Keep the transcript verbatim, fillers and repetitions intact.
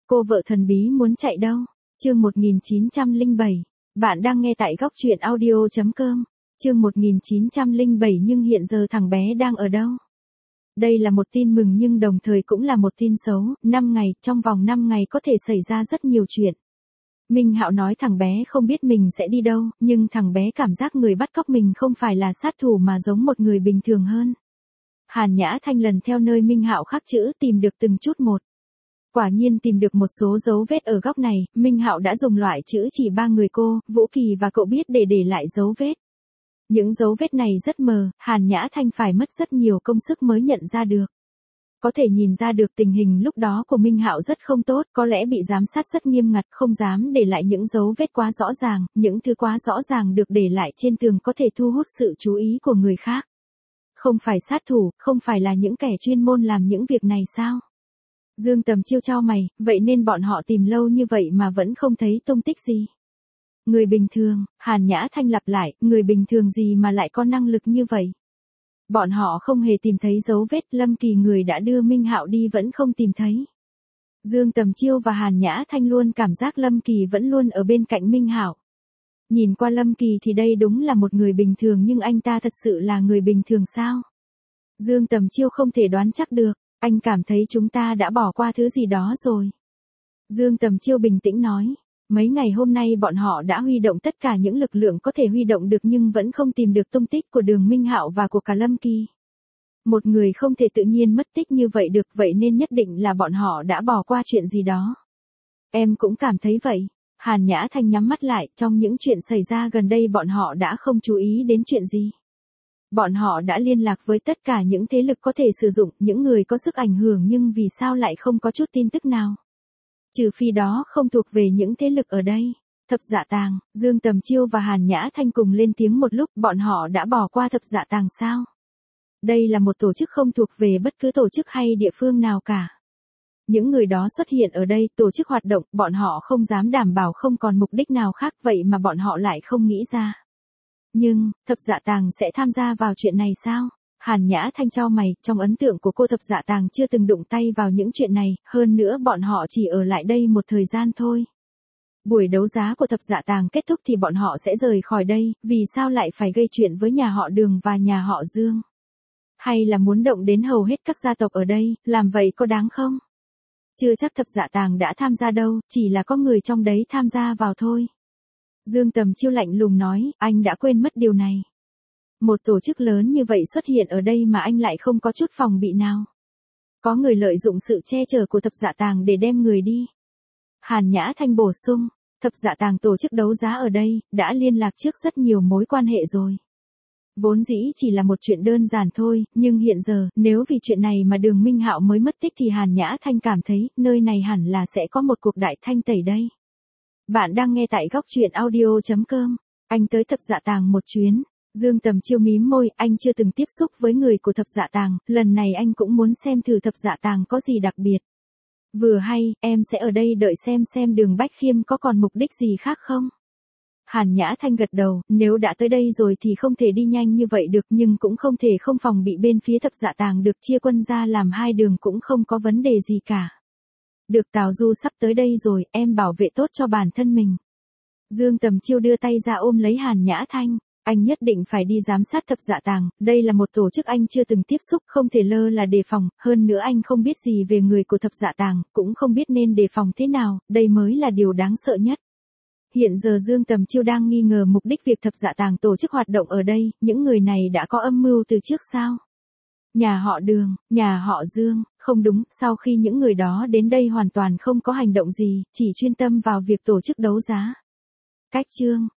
Cô vợ thần bí muốn chạy đâu? Chương một nghìn chín trăm lẻ bảy. Bạn đang nghe tại góc truyện audio chấm com. Chương một nghìn chín trăm lẻ bảy nhưng hiện giờ thằng bé đang ở đâu? Đây là một tin mừng nhưng đồng thời cũng là một tin xấu. năm ngày, trong vòng năm ngày có thể xảy ra rất nhiều chuyện. Minh Hạo nói thằng bé không biết mình sẽ đi đâu, nhưng thằng bé cảm giác người bắt cóc mình không phải là sát thủ mà giống một người bình thường hơn. Hàn Nhã Thanh lần theo nơi Minh Hạo khắc chữ tìm được từng chút một. Quả nhiên tìm được một số dấu vết ở góc này, Minh Hạo đã dùng loại chữ chỉ ba người cô, Vũ Kỳ và cậu biết để để lại dấu vết. Những dấu vết này rất mờ, Hàn Nhã Thanh phải mất rất nhiều công sức mới nhận ra được. Có thể nhìn ra được tình hình lúc đó của Minh Hạo rất không tốt, có lẽ bị giám sát rất nghiêm ngặt, không dám để lại những dấu vết quá rõ ràng, những thứ quá rõ ràng được để lại trên tường có thể thu hút sự chú ý của người khác. Không phải sát thủ, không phải là những kẻ chuyên môn làm những việc này sao? Dương Tầm Chiêu chau mày, vậy nên bọn họ tìm lâu như vậy mà vẫn không thấy tung tích gì. Người bình thường, Hàn Nhã Thanh lặp lại, người bình thường gì mà lại có năng lực như vậy? Bọn họ không hề tìm thấy dấu vết, Lâm Kỳ người đã đưa Minh Hạo đi vẫn không tìm thấy. Dương Tầm Chiêu và Hàn Nhã Thanh luôn cảm giác Lâm Kỳ vẫn luôn ở bên cạnh Minh Hạo. Nhìn qua Lâm Kỳ thì đây đúng là một người bình thường nhưng anh ta thật sự là người bình thường sao? Dương Tầm Chiêu không thể đoán chắc được, anh cảm thấy chúng ta đã bỏ qua thứ gì đó rồi. Dương Tầm Chiêu bình tĩnh nói, mấy ngày hôm nay bọn họ đã huy động tất cả những lực lượng có thể huy động được nhưng vẫn không tìm được tung tích của Đường Minh Hạo và của cả Lâm Kỳ. Một người không thể tự nhiên mất tích như vậy được, vậy nên nhất định là bọn họ đã bỏ qua chuyện gì đó. Em cũng cảm thấy vậy. Hàn Nhã Thanh nhắm mắt lại, trong những chuyện xảy ra gần đây bọn họ đã không chú ý đến chuyện gì. Bọn họ đã liên lạc với tất cả những thế lực có thể sử dụng, những người có sức ảnh hưởng nhưng vì sao lại không có chút tin tức nào. Trừ phi đó không thuộc về những thế lực ở đây. Thập Dạ Tàng, Dương Tầm Chiêu và Hàn Nhã Thanh cùng lên tiếng một lúc, bọn họ đã bỏ qua Thập Dạ Tàng sao? Đây là một tổ chức không thuộc về bất cứ tổ chức hay địa phương nào cả. Những người đó xuất hiện ở đây, tổ chức hoạt động, bọn họ không dám đảm bảo không còn mục đích nào khác vậy mà bọn họ lại không nghĩ ra. Nhưng, Thập Dạ Tàng sẽ tham gia vào chuyện này sao? Hàn Nhã Thanh chau mày, trong ấn tượng của cô Thập Dạ Tàng chưa từng đụng tay vào những chuyện này, hơn nữa bọn họ chỉ ở lại đây một thời gian thôi. Buổi đấu giá của Thập Dạ Tàng kết thúc thì bọn họ sẽ rời khỏi đây, vì sao lại phải gây chuyện với nhà họ Đường và nhà họ Dương? Hay là muốn động đến hầu hết các gia tộc ở đây, làm vậy có đáng không? Chưa chắc Thập Dạ Tàng đã tham gia đâu, chỉ là có người trong đấy tham gia vào thôi. Dương Tầm Chiêu lạnh lùng nói, anh đã quên mất điều này. Một tổ chức lớn như vậy xuất hiện ở đây mà anh lại không có chút phòng bị nào. Có người lợi dụng sự che chở của Thập Dạ Tàng để đem người đi. Hàn Nhã Thanh bổ sung, Thập Dạ Tàng tổ chức đấu giá ở đây, đã liên lạc trước rất nhiều mối quan hệ rồi. Vốn dĩ chỉ là một chuyện đơn giản thôi, nhưng hiện giờ, nếu vì chuyện này mà Đường Minh Hạo mới mất tích thì Hàn Nhã Thanh cảm thấy, nơi này hẳn là sẽ có một cuộc đại thanh tẩy đây. Bạn đang nghe tại góc truyện audio chấm com. Anh tới Thập Dạ Tàng một chuyến. Dương Tầm Chiêu mím môi, anh chưa từng tiếp xúc với người của Thập Dạ Tàng, lần này anh cũng muốn xem thử Thập Dạ Tàng có gì đặc biệt. Vừa hay, em sẽ ở đây đợi xem xem Đường Bách Khiêm có còn mục đích gì khác không? Hàn Nhã Thanh gật đầu, nếu đã tới đây rồi thì không thể đi nhanh như vậy được nhưng cũng không thể không phòng bị bên phía Thập Dạ Tàng được chia quân ra làm hai đường cũng không có vấn đề gì cả. Được Tào Du sắp tới đây rồi, em bảo vệ tốt cho bản thân mình. Dương Tầm Chiêu đưa tay ra ôm lấy Hàn Nhã Thanh, anh nhất định phải đi giám sát Thập Dạ Tàng, đây là một tổ chức anh chưa từng tiếp xúc, không thể lơ là đề phòng, hơn nữa anh không biết gì về người của Thập Dạ Tàng, cũng không biết nên đề phòng thế nào, đây mới là điều đáng sợ nhất. Hiện giờ Dương Tầm Chiêu đang nghi ngờ mục đích việc Thập Dạ Tàng tổ chức hoạt động ở đây, những người này đã có âm mưu từ trước sao? Nhà họ Đường, nhà họ Dương, không đúng, sau khi những người đó đến đây hoàn toàn không có hành động gì, chỉ chuyên tâm vào việc tổ chức đấu giá. Cách chương,